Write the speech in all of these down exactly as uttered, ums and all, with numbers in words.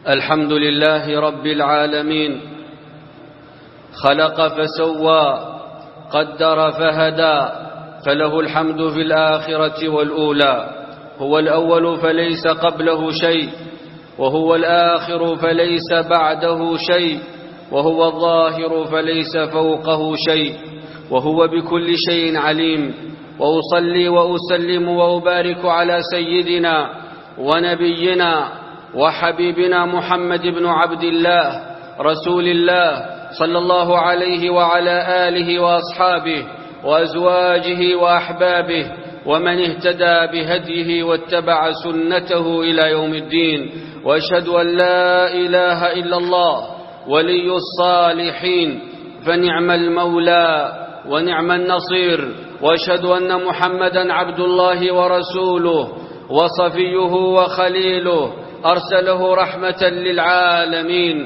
الحمد لله رب العالمين، خلق فسوى، قدر فهدى، فله الحمد في الآخرة والأولى. هو الأول فليس قبله شيء، وهو الآخر فليس بعده شيء، وهو الظاهر فليس فوقه شيء، وهو بكل شيء عليم. وأصلي وأسلم وأبارك على سيدنا ونبينا وحبيبنا محمد بن عبد الله رسول الله صلى الله عليه وعلى آله وأصحابه وأزواجه وأحبابه ومن اهتدى بهديه واتبع سنته إلى يوم الدين. وأشهد أن لا إله إلا الله ولي الصالحين، فنعم المولى ونعم النصير. وأشهد أن محمدا عبد الله ورسوله وصفيه وخليله، أرسله رحمة للعالمين،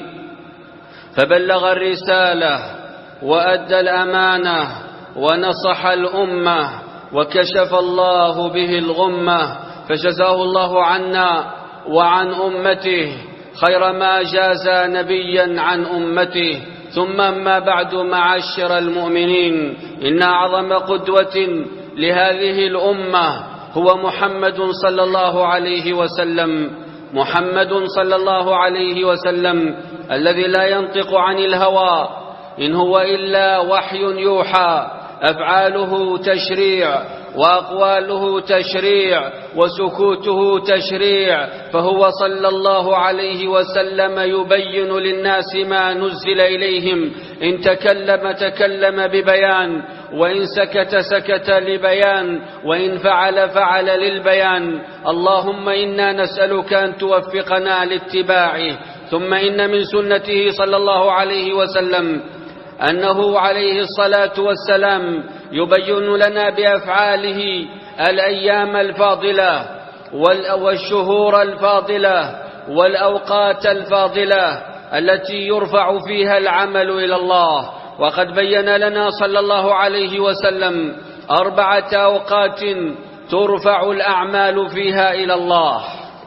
فبلغ الرسالة وأدى الأمانة ونصح الأمة، وكشف الله به الغمة، فجزاه الله عنا وعن أمته خير ما جاز نبيا عن أمته. ثم أما بعد، معاشر المؤمنين، إن أعظم قدوة لهذه الأمة هو محمد صلى الله عليه وسلم. محمد صلى الله عليه وسلم الذي لا ينطق عن الهوى، إن هو إلا وحي يوحى، أفعاله تشريع وأقواله تشريع وسكوته تشريع، فهو صلى الله عليه وسلم يبين للناس ما نزل إليهم. إن تكلم تكلم ببيان، وإن سكت سكت لبيان، وإن فعل فعل للبيان. اللهم إنا نسألك أن توفقنا لاتباعه. ثم إن من سنته صلى الله عليه وسلم أنه عليه الصلاة والسلام يبين لنا بأفعاله الأيام الفاضلة والشهور الفاضلة والأوقات الفاضلة التي يرفع فيها العمل إلى الله. وقد بين لنا صلى الله عليه وسلم أربعة أوقات ترفع الأعمال فيها إلى الله،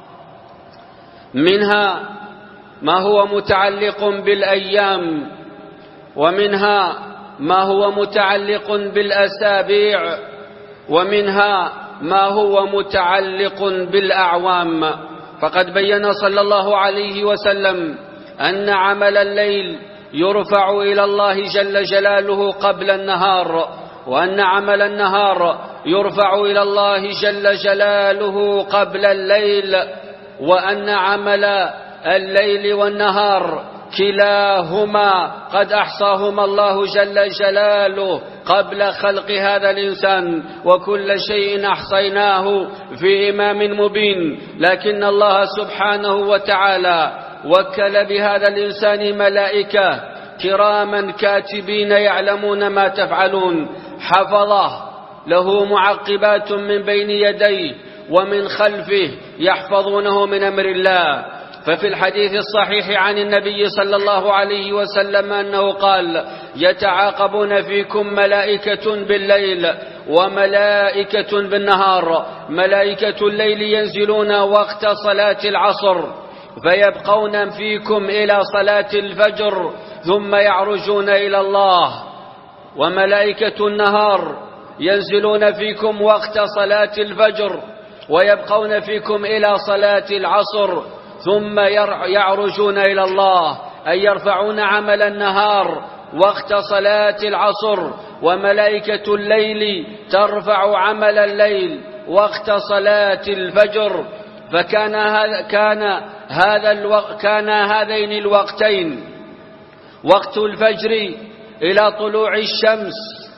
منها ما هو متعلق بالأيام، ومنها ما هو متعلق بالأسابيع، ومنها ما هو متعلق بالأعوام. فقد بين صلى الله عليه وسلم أن عمل الليل يرفع إلى الله جل جلاله قبل النهار، وأن عمل النهار يرفع إلى الله جل جلاله قبل الليل، وأن عمل الليل والنهار كلاهما قد أحصاهما الله جل جلاله قبل خلق هذا الإنسان، وكل شيء أحصيناه في إمام مبين. لكن الله سبحانه وتعالى وكل بهذا الإنسان ملائكة كراما كاتبين يعلمون ما تفعلون، حفظه له معقبات من بين يديه ومن خلفه يحفظونه من أمر الله. ففي الحديث الصحيح عن النبي صلى الله عليه وسلم أنه قال: يتعاقبون فيكم ملائكة بالليل وملائكة بالنهار. ملائكة الليل ينزلون وقت صلاة العصر فيبقون فيكم إلى صلاة الفجر ثم يعرجون إلى الله، وملائكة النهار ينزلون فيكم وقت صلاة الفجر ويبقون فيكم إلى صلاة العصر ثم يعرجون إلى الله، أي يرفعون عمل النهار وقت صلاة العصر، وملائكة الليل ترفع عمل الليل وقت صلاة الفجر. فكان هذا كان هذا الوقت كان هذين الوقتين، وقت الفجر إلى طلوع الشمس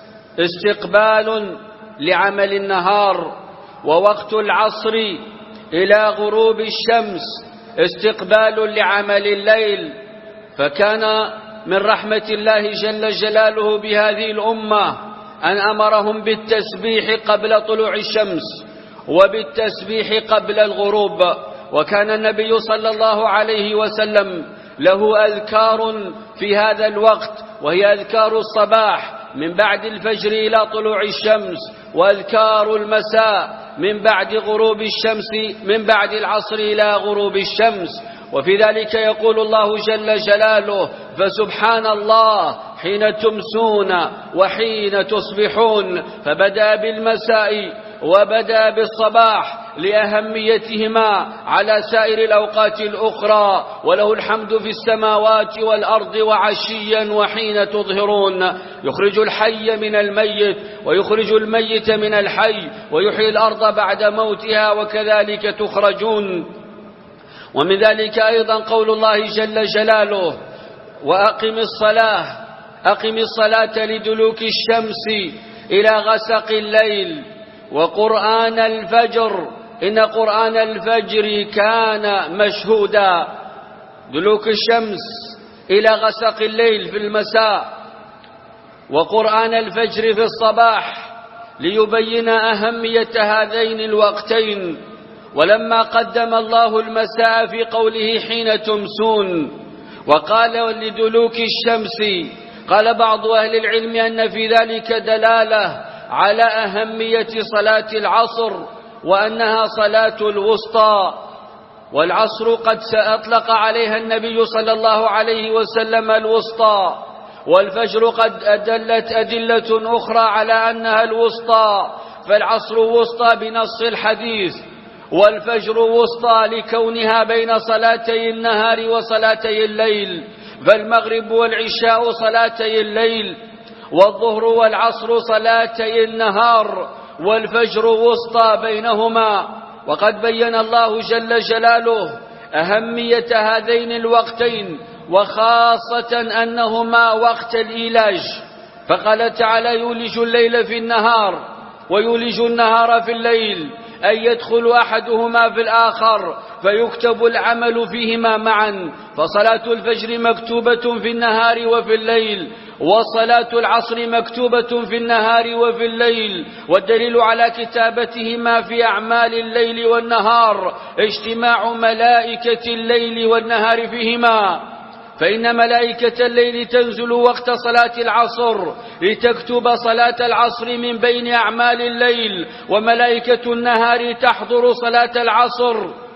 استقبال لعمل النهار، ووقت العصر إلى غروب الشمس استقبال لعمل الليل. فكان من رحمة الله جل جلاله بهذه الأمة أن أمرهم بالتسبيح قبل طلوع الشمس وبالتسبيح قبل الغروب. وكان النبي صلى الله عليه وسلم له أذكار في هذا الوقت، وهي أذكار الصباح من بعد الفجر إلى طلوع الشمس، وأذكار المساء من بعد غروب الشمس من بعد العصر إلى غروب الشمس، وفي ذلك يقول الله جل جلاله: فسبحان الله حين تمسون وحين تصبحون. فبدأ بالمساء وبدأ بالصباح لأهميتهما على سائر الأوقات الأخرى، وله الحمد في السماوات والأرض وعشيا وحين تظهرون. يخرج الحي من الميت ويخرج الميت من الحي ويحيي الأرض بعد موتها وكذلك تخرجون. ومن ذلك أيضا قول الله جل جلاله: وأقم الصلاة أقم الصلاة لدلوك الشمس إلى غسق الليل وقرآن الفجر إن قرآن الفجر كان مشهودا. دلوك الشمس إلى غسق الليل في المساء وقرآن الفجر في الصباح ليبين أهمية هذين الوقتين. ولما قدم الله المساء في قوله حين تمسون وقال لدلوك الشمس، قال بعض أهل العلم أن في ذلك دلالة على أهمية صلاة العصر وأنها صلاة الوسطى. والعصر قد سأطلق عليها النبي صلى الله عليه وسلم الوسطى، والفجر قد أدلت أدلة أخرى على أنها الوسطى، فالعصر وسطى بنص الحديث، والفجر وسطى لكونها بين صلاتي النهار وصلاتي الليل، فالمغرب والعشاء صلاتي الليل، والظهر والعصر صلاتي النهار، والفجر وسطى بينهما. وقد بين الله جل جلاله أهمية هذين الوقتين، وخاصة أنهما وقت الإيلاج، فقال تعالى: يولج الليل في النهار ويولج النهار في الليل، أن يدخل أحدهما في الآخر فيكتب العمل فيهما معا. فصلاة الفجر مكتوبة في النهار وفي الليل، وصلاة العصر مكتوبة في النهار وفي الليل. والدليل على كتابتهما في أعمال الليل والنهار اجتماع ملائكة الليل والنهار فيهما، فإن ملائكة الليل تنزل وقت صلاة العصر لتكتب صلاة العصر من بين أعمال الليل، وملائكة النهار تحضر صلاة العصر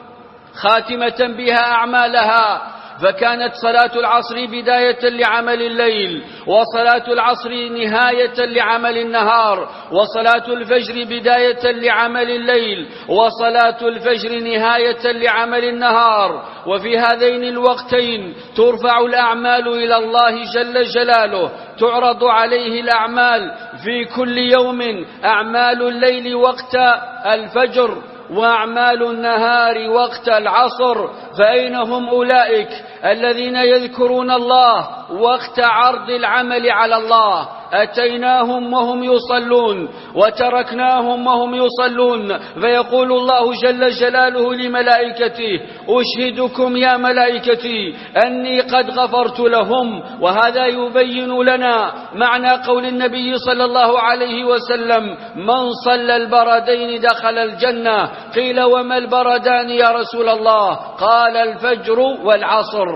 خاتمة بها أعمالها. فكانت صلاة العصر بداية لعمل الليل، وصلاة العصر نهاية لعمل النهار، وصلاة الفجر بداية لعمل الليل، وصلاة الفجر نهاية لعمل النهار. وفي هذين الوقتين ترفع الأعمال إلى الله جل جلاله، تعرض عليه الأعمال في كل يوم، أعمال الليل وقت الفجر وأعمال النهار وقت العصر. فأين هم أولئك الذين يذكرون الله وقت عرض العمل على الله؟ أتيناهم وهم يصلون وتركناهم وهم يصلون. فيقول الله جل جلاله لملائكته: أشهدكم يا ملائكتي أني قد غفرت لهم. وهذا يبين لنا معنى قول النبي صلى الله عليه وسلم: من صلى البردين دخل الجنة. قيل: وما البردان يا رسول الله؟ قال: الفجر والعصر.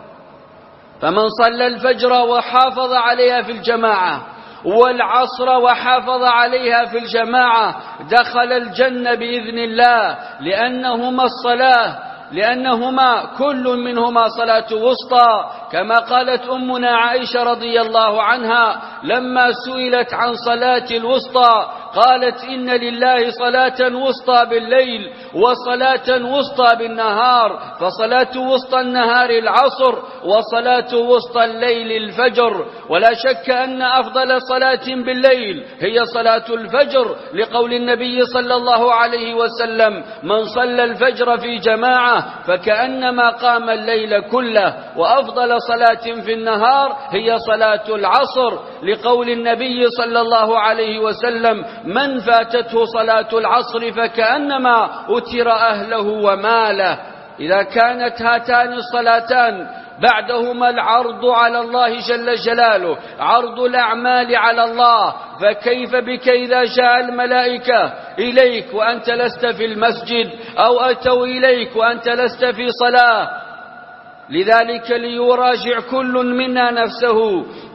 فمن صلى الفجر وحافظ عليها في الجماعة والعصر وحافظ عليها في الجماعة دخل الجنة بإذن الله، لأنهما الصلاة لأنهما كل منهما صلاة وسطى، كما قالت أمنا عائشة رضي الله عنها لما سئلت عن صلاة الوسطى قالت: إن لله صلاة وسطى بالليل وصلاة وسطى بالنهار، فصلاة وسطى النهار العصر وصلاة وسطى الليل الفجر. ولا شك أن أفضل صلاة بالليل هي صلاة الفجر، لقول النبي صلى الله عليه وسلم: من صلى الفجر في جماعة فكأنما قام الليل كله. وأفضل صلاة في النهار هي صلاة العصر، لقول النبي صلى الله عليه وسلم: من فاتته صلاة العصر فكأنما أتر أهله وماله. إذا كانت هاتان الصلاتان بعدهما العرض على الله جل جلاله، عرض الأعمال على الله، فكيف بك إذا جاء الملائكة إليك وأنت لست في المسجد، أو أتوا إليك وأنت لست في صلاة؟ لذلك ليراجع كل منا نفسه،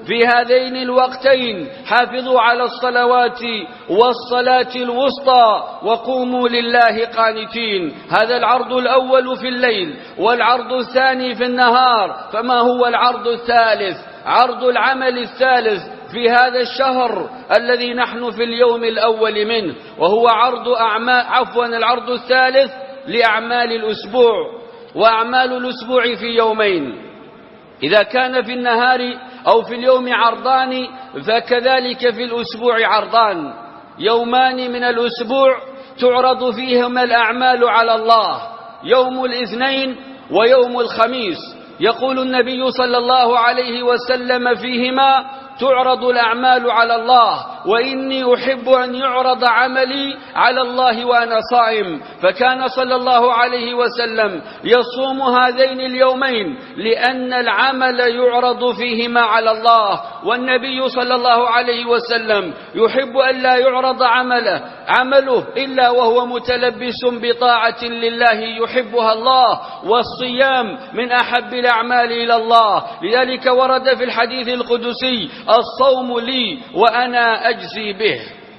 في هذين الوقتين: حافظوا على الصلوات والصلاة الوسطى وقوموا لله قانتين. هذا العرض الأول في الليل، والعرض الثاني في النهار. فما هو العرض الثالث؟ عرض العمل الثالث في هذا الشهر الذي نحن في اليوم الأول منه، وهو عرض أعمال عفوا العرض الثالث لأعمال الأسبوع. وأعمال الأسبوع في يومين: إذا كان في النهار أو في اليوم عرضان، فكذلك في الأسبوع عرضان، يومان من الأسبوع تعرض فيهما الأعمال على الله: يوم الاثنين ويوم الخميس. يقول النبي صلى الله عليه وسلم فيهما: تعرض الأعمال على الله، وإني أحب أن يعرض عملي على الله وأنا صائم. فكان صلى الله عليه وسلم يصوم هذين اليومين لأن العمل يعرض فيهما على الله، والنبي صلى الله عليه وسلم يحب أن لا يعرض عمله عمله إلا وهو متلبس بطاعة لله يحبها الله، والصيام من أحب الأعمال إلى الله. لذلك ورد في الحديث القدسي: الصوم لي وأنا أجزي به.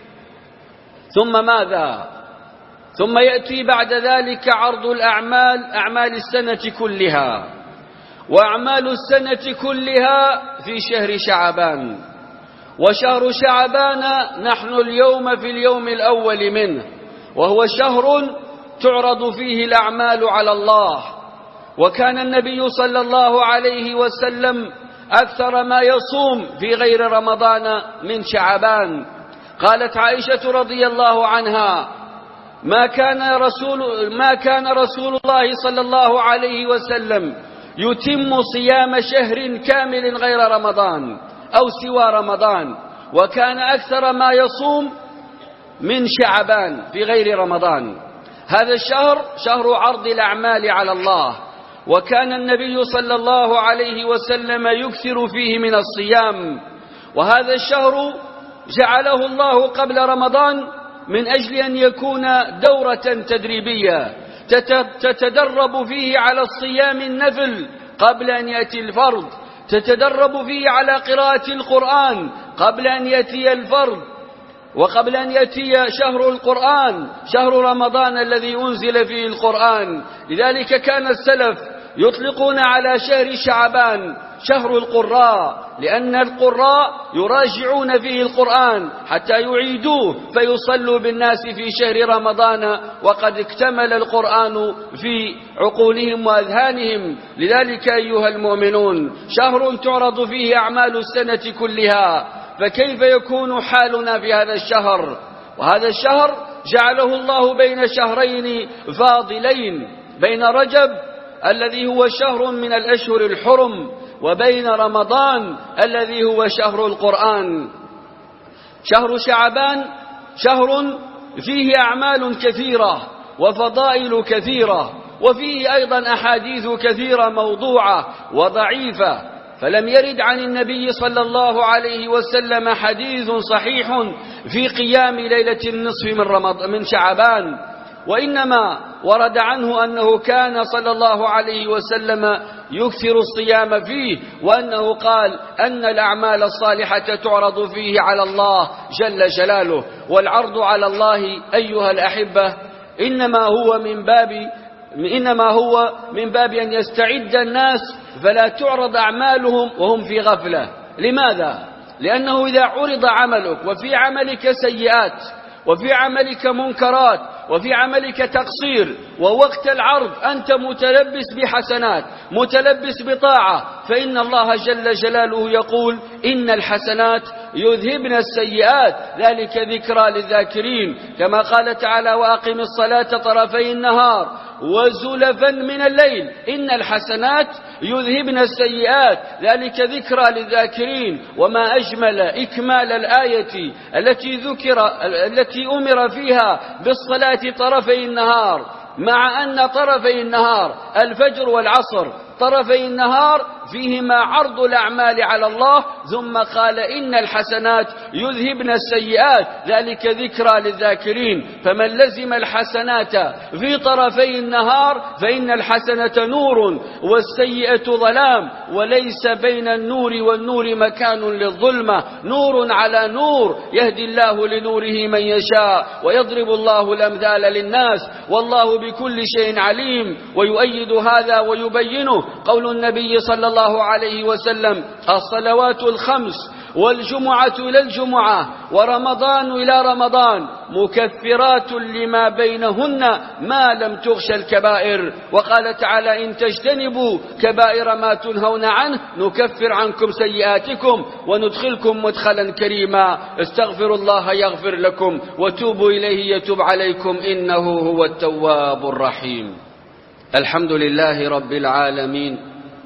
ثم ماذا؟ ثم يأتي بعد ذلك عرض الأعمال، أعمال السنة كلها. وأعمال السنة كلها في شهر شعبان. وشهر شعبان نحن اليوم في اليوم الأول منه، وهو شهر تعرض فيه الأعمال على الله. وكان النبي صلى الله عليه وسلم أكثر ما يصوم في غير رمضان من شعبان. قالت عائشة رضي الله عنها: ما كان رسول ما كان رسول الله صلى الله عليه وسلم يتم صيام شهر كامل غير رمضان أو سوى رمضان، وكان أكثر ما يصوم من شعبان في غير رمضان. هذا الشهر شهر عرض الأعمال على الله، وكان النبي صلى الله عليه وسلم يكثر فيه من الصيام. وهذا الشهر جعله الله قبل رمضان من أجل أن يكون دورة تدريبية تتدرب فيه على الصيام النفل قبل أن يأتي الفرض، تتدرب فيه على قراءة القرآن قبل أن يأتي الفرض، وقبل أن يأتي شهر القرآن، شهر رمضان الذي أنزل فيه القرآن. لذلك كان السلف يطلقون على شهر شعبان شهر القراء، لأن القراء يراجعون فيه القرآن حتى يعيدوه فيصلوا بالناس في شهر رمضان وقد اكتمل القرآن في عقولهم وأذهانهم. لذلك أيها المؤمنون، شهر تعرض فيه أعمال السنة كلها، فكيف يكون حالنا في هذا الشهر؟ وهذا الشهر جعله الله بين شهرين فاضلين، بين رجب الذي هو شهر من الأشهر الحرم، وبين رمضان الذي هو شهر القرآن. شهر شعبان شهر فيه أعمال كثيرة وفضائل كثيرة، وفيه أيضا أحاديث كثيرة موضوعة وضعيفة، فلم يرد عن النبي صلى الله عليه وسلم حديث صحيح في قيام ليلة النصف من رمضان من شعبان، وإنما ورد عنه أنه كان صلى الله عليه وسلم يكثر الصيام فيه، وأنه قال أن الأعمال الصالحة تعرض فيه على الله جل جلاله. والعرض على الله أيها الأحبة إنما هو من باب إنما هو من باب أن يستعد الناس فلا تعرض أعمالهم وهم في غفلة. لماذا؟ لأنه إذا عرض عملك وفي عملك سيئات وفي عملك منكرات وفي عملك تقصير، ووقت العرض أنت متلبس بحسنات متلبس بطاعة، فإن الله جل جلاله يقول: إن الحسنات يذهبن السيئات ذلك ذكرى للذاكرين، كما قال تعالى: وأقم الصلاة طرفي النهار وزلفا من الليل إن الحسنات يذهبن السيئات ذلك ذكرى للذاكرين. وما أجمل إكمال الآية التي ذكر التي أمر فيها بالصلاة طرفي النهار، مع أن طرفي النهار الفجر والعصر، طرفي النهار فيهما عرض الأعمال على الله، ثم قال إن الحسنات يذهبن السيئات، ذلك ذكرى للذاكرين. فمن لزم الحسنات في طرفي النهار فإن الحسنة نور والسيئة ظلام، وليس بين النور والنور مكان للظلمة، نور على نور يهدي الله لنوره من يشاء ويضرب الله الأمثال للناس والله بكل شيء عليم. ويؤيد هذا ويبينه قول النبي صلى الله عليه وسلم: الصلوات الخمس والجمعة إلى الجمعة ورمضان إلى رمضان مكفرات لما بينهن ما لم تغش الكبائر. وقال تعالى: إن تجتنبوا كبائر ما تنهون عنه نكفر عنكم سيئاتكم وندخلكم مدخلا كريما. استغفروا الله يغفر لكم وتوبوا إليه يتوب عليكم إنه هو التواب الرحيم. الحمد لله رب العالمين،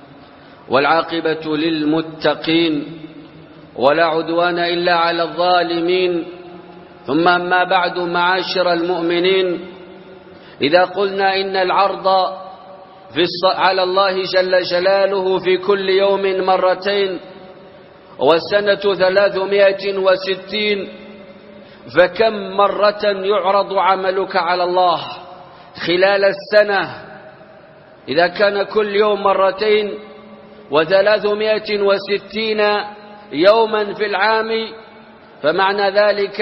والعاقبة للمتقين، ولا عدوان إلا على الظالمين. ثم أما بعد، معاشر المؤمنين، إذا قلنا إن العرض في على الله جل جلاله في كل يوم مرتين والسنة ثلاثمائة وستين، فكم مرة يعرض عملك على الله خلال السنة؟ إذا كان كل يوم مرتين وثلاثمائة وستين يوما في العام، فمعنى ذلك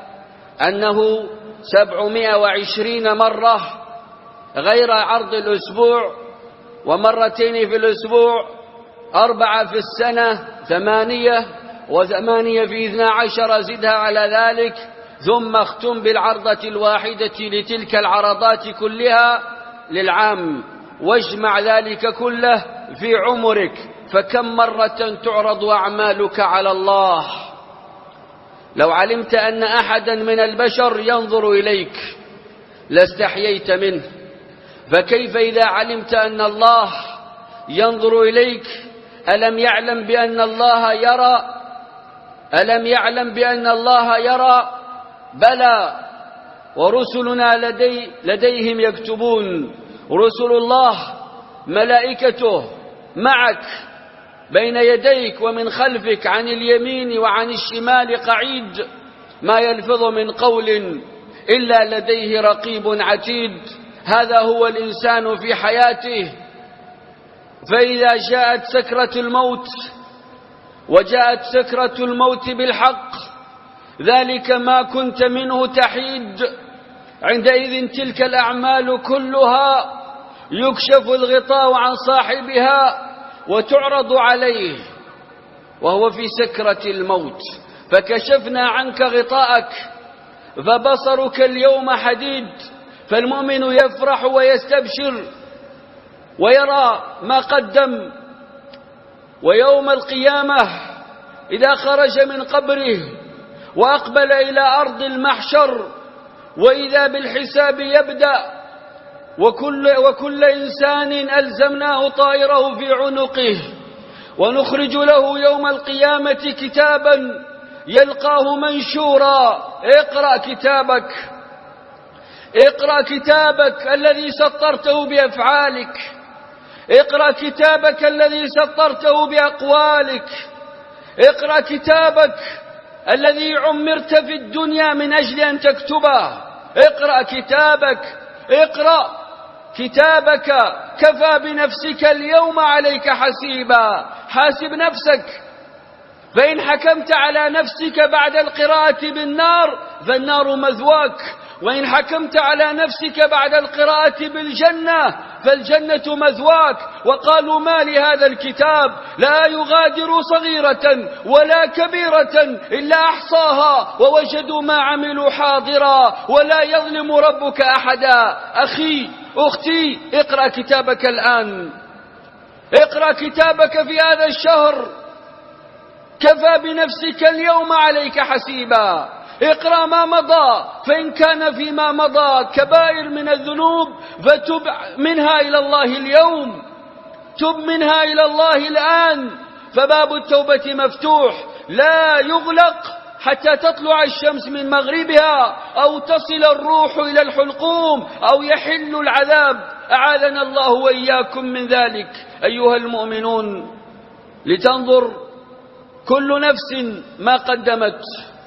أنه سبعمائة وعشرين مرة غير عرض الأسبوع، ومرتين في الأسبوع، أربعة في السنة، ثمانية، وثمانية في اثنى عشر زدها على ذلك، ثم اختم بالعرضة الواحدة لتلك العرضات كلها للعام، واجمع ذلك كله في عمرك. فكم مرة تعرض أعمالك على الله؟ لو علمت أن أحدا من البشر ينظر إليك لاستحييت منه، فكيف إذا علمت أن الله ينظر إليك؟ ألم يعلم بأن الله يرى؟ ألم يعلم بأن الله يرى؟ بلى، ورسلنا لدي لديهم يكتبون. رسل الله ملائكته معك بين يديك ومن خلفك، عن اليمين وعن الشمال قعيد، ما يلفظ من قول إلا لديه رقيب عتيد. هذا هو الإنسان في حياته. فإذا جاءت سكرة الموت، وجاءت سكرة الموت بالحق، ذلك ما كنت منه تحيد، عندئذ تلك الأعمال كلها يكشف الغطاء عن صاحبها وتعرض عليه وهو في سكرة الموت. فكشفنا عنك غطاءك فبصرك اليوم حديد. فالمؤمن يفرح ويستبشر ويرى ما قدم، ويوم القيامة إذا خرج من قبره وأقبل إلى أرض المحشر وإذا بالحساب يبدأ، وكل, وكل إنسان ألزمناه طائره في عنقه، ونخرج له يوم القيامة كتابا يلقاه منشورا: اقرأ كتابك، اقرأ كتابك الذي سطرته بأفعالك، اقرأ كتابك الذي سطرته بأقوالك، اقرأ كتابك الذي عمرت في الدنيا من أجل أن تكتبه، اقرأ كتابك، اقرأ كتابك. كفى بنفسك اليوم عليك حسيبا. حاسب نفسك، فإن حكمت على نفسك بعد القراءة بالنار فالنار مثواك، وإن حكمت على نفسك بعد القراءة بالجنة فالجنة مثواك. وقالوا: ما لهذا الكتاب لا يغادر صغيرة ولا كبيرة إلا أحصاها ووجدوا ما عملوا حاضرا ولا يظلم ربك أحدا. أخي، أختي، اقرأ كتابك الآن، اقرأ كتابك في هذا الشهر. كفى بنفسك اليوم عليك حسيبا. اقرأ ما مضى، فإن كان فيما مضى كبائر من الذنوب فتب منها إلى الله اليوم، تب منها إلى الله الآن، فباب التوبة مفتوح لا يغلق حتى تطلع الشمس من مغربها أو تصل الروح إلى الحلقوم أو يحل العذاب. أعاذنا الله وإياكم من ذلك. أيها المؤمنون، لتنظر كل نفس ما قدمت،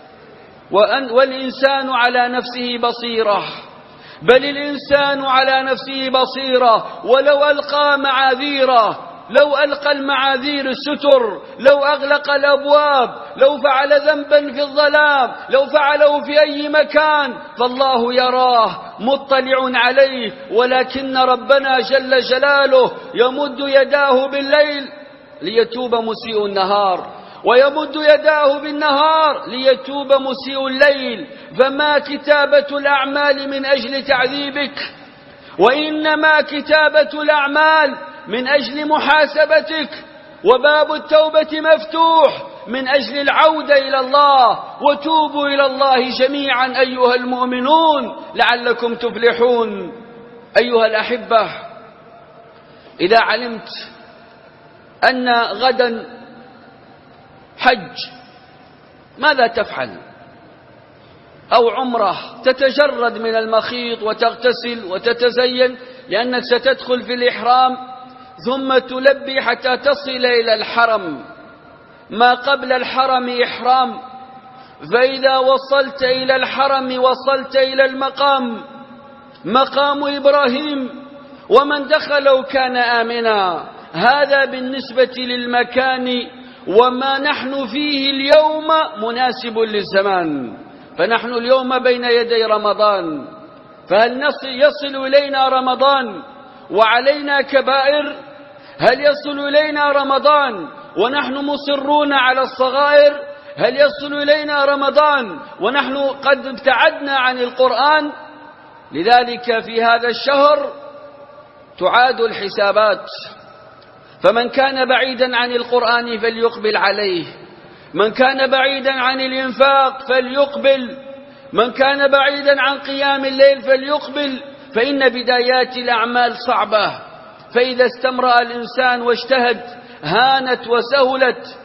والإنسان على نفسه بصيرة، بل الإنسان على نفسه بصيرة. ولو ألقى معاذيره، لو ألقى المعاذير الستر، لو أغلق الأبواب، لو فعل ذنبا في الظلام، لو فعله في أي مكان، فالله يراه مطلع عليه. ولكن ربنا جل جلاله يمد يداه بالليل ليتوب مسيء النهار، ويمد يداه بالنهار ليتوب مسيء الليل. فما كتابة الأعمال من أجل تعذيبك، وإنما كتابة الأعمال من أجل محاسبتك. وباب التوبة مفتوح من أجل العودة إلى الله. وتوبوا إلى الله جميعا أيها المؤمنون لعلكم تفلحون. أيها الأحبة، إذا علمت أن غدا حج ماذا تفعل؟ أو عمره، تتجرد من المخيط وتغتسل وتتزين لأنك ستدخل في الإحرام، ثم تلبي حتى تصل إلى الحرم. ما قبل الحرم إحرام، فإذا وصلت إلى الحرم وصلت إلى المقام، مقام إبراهيم، ومن دخله كان آمنا. هذا بالنسبة للمكان، وما نحن فيه اليوم مناسب للزمان. فنحن اليوم بين يدي رمضان، فهل يصل إلينا رمضان وعلينا كبائر؟ هل يصل إلينا رمضان ونحن مصرون على الصغائر؟ هل يصل إلينا رمضان ونحن قد ابتعدنا عن القرآن؟ لذلك في هذا الشهر تعاد الحسابات. فمن كان بعيدا عن القرآن فليقبل عليه، من كان بعيدا عن الإنفاق فليقبل، من كان بعيدا عن قيام الليل فليقبل. فإن بدايات الأعمال صعبة، فإذا استمرأ الإنسان واجتهد هانت وسهلت.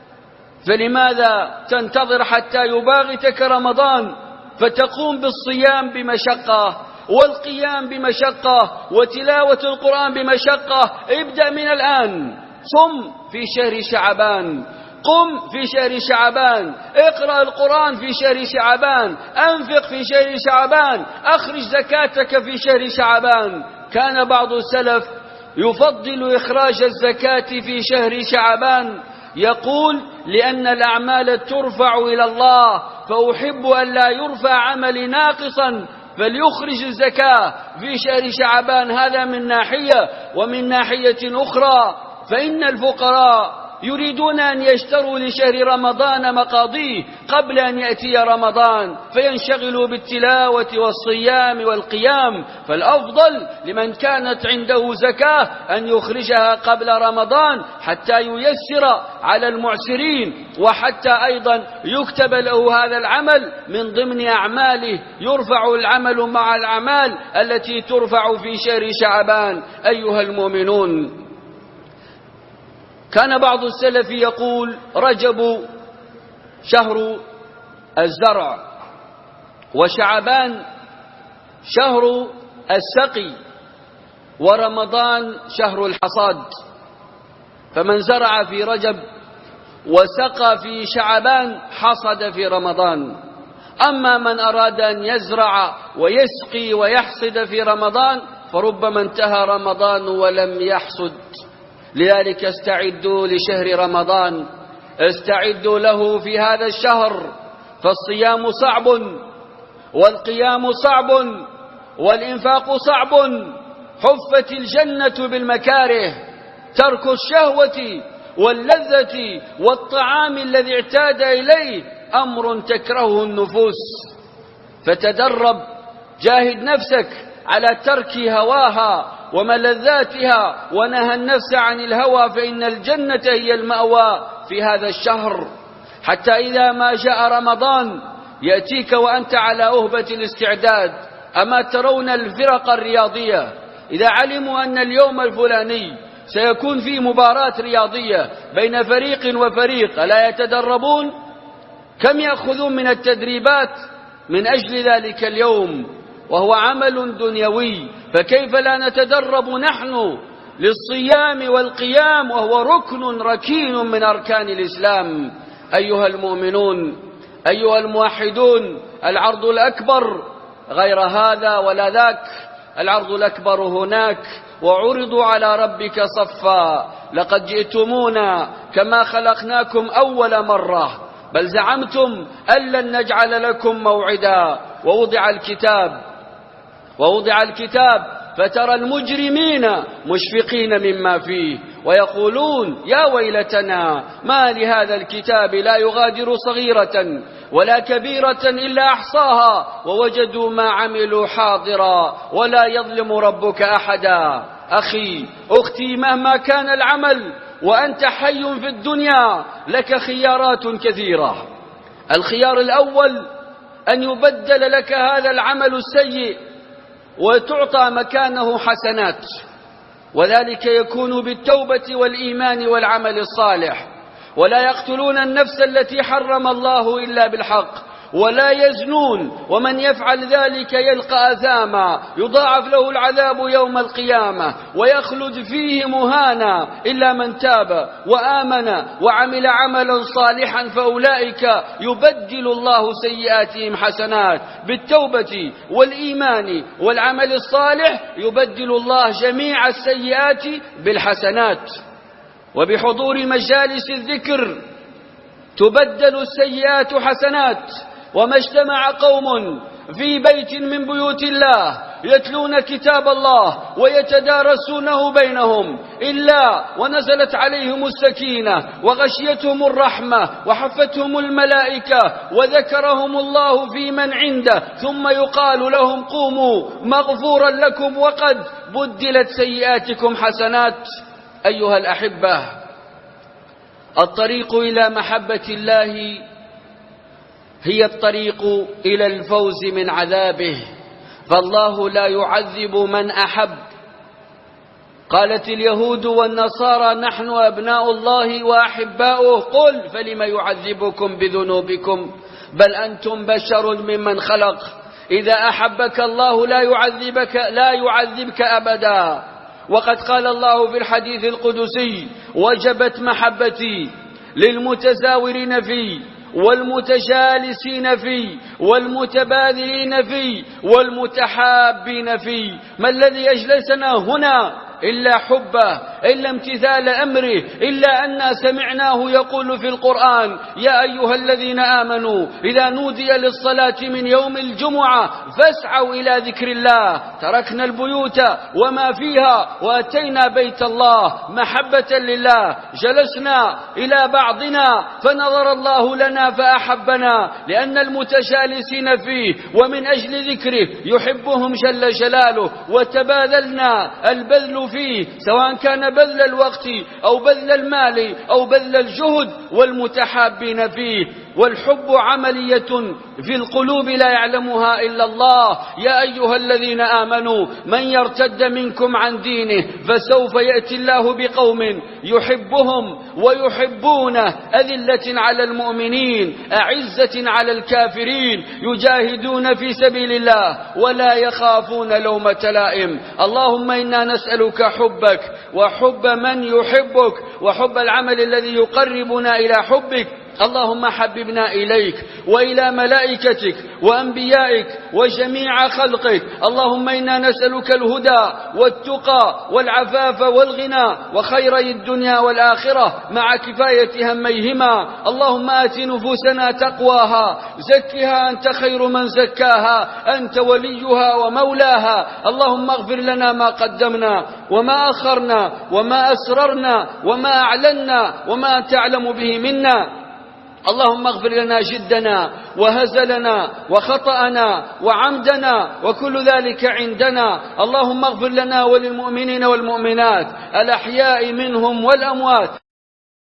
فلماذا تنتظر حتى يباغتك رمضان فتقوم بالصيام بمشقة، والقيام بمشقة، وتلاوة القرآن بمشقة؟ ابدأ من الآن. صم في شهر شعبان، قم في شهر شعبان، اقرأ القرآن في شهر شعبان، أنفق في شهر شعبان، أخرج زكاتك في شهر شعبان. كان بعض السلف يفضل إخراج الزكاة في شهر شعبان، يقول: لأن الأعمال ترفع إلى الله، فأحب أن لا يرفع عملي ناقصا، فليخرج الزكاة في شهر شعبان. هذا من ناحية. ومن ناحية أخرى فإن الفقراء يريدون أن يشتروا لشهر رمضان مقاضيه قبل أن يأتي رمضان، فينشغلوا بالتلاوة والصيام والقيام. فالأفضل لمن كانت عنده زكاة أن يخرجها قبل رمضان حتى ييسر على المعسرين، وحتى أيضا يكتب له هذا العمل من ضمن أعماله، يرفع العمل مع الأعمال التي ترفع في شهر شعبان. أيها المؤمنون، كان بعض السلف يقول: رجب شهر الزرع، وشعبان شهر السقي، ورمضان شهر الحصاد. فمن زرع في رجب وسقى في شعبان حصد في رمضان. أما من أراد أن يزرع ويسقي ويحصد في رمضان فربما انتهى رمضان ولم يحصد. لذلك استعدوا لشهر رمضان، استعدوا له في هذا الشهر، فالصيام صعب، والقيام صعب، والإنفاق صعب. حفت الجنة بالمكاره، ترك الشهوة واللذة والطعام الذي اعتاد إليه أمر تكرهه النفوس. فتدرب، جاهد نفسك على ترك هواها وملذاتها، ونهى النفس عن الهوى، فإن الجنة هي المأوى في هذا الشهر. حتى إذا ما جاء رمضان يأتيك وأنت على أهبة الاستعداد. أما ترون الفرق الرياضية إذا علموا أن اليوم الفلاني سيكون في مباراة رياضية بين فريق وفريق، ألا يتدربون؟ كم يأخذون من التدريبات من أجل ذلك اليوم، وهو عمل دنيوي. فكيف لا نتدرب نحن للصيام والقيام، وهو ركن ركين من أركان الإسلام. أيها المؤمنون، أيها الموحدون، العرض الأكبر غير هذا ولا ذاك، العرض الأكبر هناك. وعرضوا على ربك صفا لقد جئتمونا كما خلقناكم أول مرة، بل زعمتم أن لن نجعل لكم موعدا. ووضع الكتاب ووضع الكتاب فترى المجرمين مشفقين مما فيه ويقولون يا ويلتنا ما لهذا الكتاب لا يغادر صغيرة ولا كبيرة إلا أحصاها ووجدوا ما عملوا حاضرا ولا يظلم ربك أحدا. أخي أختي، مهما كان العمل وأنت حي في الدنيا لك خيارات كثيرة. الخيار الأول أن يبدل لك هذا العمل السيء وتعطى مكانه حسنات، وذلك يكون بالتوبة والإيمان والعمل الصالح. ولا يقتلون النفس التي حرم الله إلا بالحق ولا يزنون، ومن يفعل ذلك يلقى أثاما يضاعف له العذاب يوم القيامة ويخلد فيه مهانا إلا من تاب وآمن وعمل عملا صالحا فأولئك يبدل الله سيئاتهم حسنات. بالتوبة والإيمان والعمل الصالح يبدل الله جميع السيئات بالحسنات. وبحضور مجالس الذكر تبدل السيئات حسنات. وما اجتمع قوم في بيت من بيوت الله يتلون كتاب الله ويتدارسونه بينهم إلا ونزلت عليهم السكينة وغشيتهم الرحمة وحفتهم الملائكة وذكرهم الله في من عنده، ثم يقال لهم قوموا مغفورا لكم وقد بدلت سيئاتكم حسنات. أيها الأحبة، الطريق إلى محبة الله هي الطريق إلى الفوز من عذابه، فالله لا يعذب من أحب. قالت اليهود والنصارى نحن أبناء الله وأحباؤه، قل فلم يعذبكم بذنوبكم بل أنتم بشر ممن خلق. إذا أحبك الله لا يعذبك لا يعذبك أبدا. وقد قال الله في الحديث القدسي وجبت محبتي للمتزاورين فيه والمتجالسين فيه والمتبادلين فيه والمتحابين فيه. ما الذي أجلسنا هنا إلا حبه، إلا امتثال أمره، إلا أن سمعناه يقول في القرآن يا أيها الذين آمنوا إذا نودي للصلاة من يوم الجمعة فاسعوا إلى ذكر الله. تركنا البيوت وما فيها وأتينا بيت الله محبة لله. جلسنا إلى بعضنا فنظر الله لنا فأحبنا لأن المتجالسين فيه ومن أجل ذكره يحبهم جل جلاله. وتبادلنا البذل فيه سواء كان بذل الوقت أو بذل المال أو بذل الجهد، والمتحابين فيه. والحب عملية في القلوب لا يعلمها إلا الله. يا أيها الذين آمنوا من يرتد منكم عن دينه فسوف يأتي الله بقوم يحبهم ويحبونه أذلة على المؤمنين أعزة على الكافرين يجاهدون في سبيل الله ولا يخافون لومة لائم. اللهم إنا نسألك حبك وحب من يحبك وحب العمل الذي يقربنا إلى حبك. اللهم حببنا إليك وإلى ملائكتك وأنبيائك وجميع خلقك. اللهم إنا نسألك الهدى والتقى والعفاف والغنى وخيري الدنيا والآخرة مع كفاية هميهما. اللهم آت نفوسنا تقواها زكها أنت خير من زكاها أنت وليها ومولاها. اللهم اغفر لنا ما قدمنا وما أخرنا وما أسررنا وما أعلنا وما تعلم به منا. اللهم اغفر لنا جدنا وهزلنا وخطأنا وعمدنا وكل ذلك عندنا. اللهم اغفر لنا وللمؤمنين والمؤمنات الأحياء منهم والأموات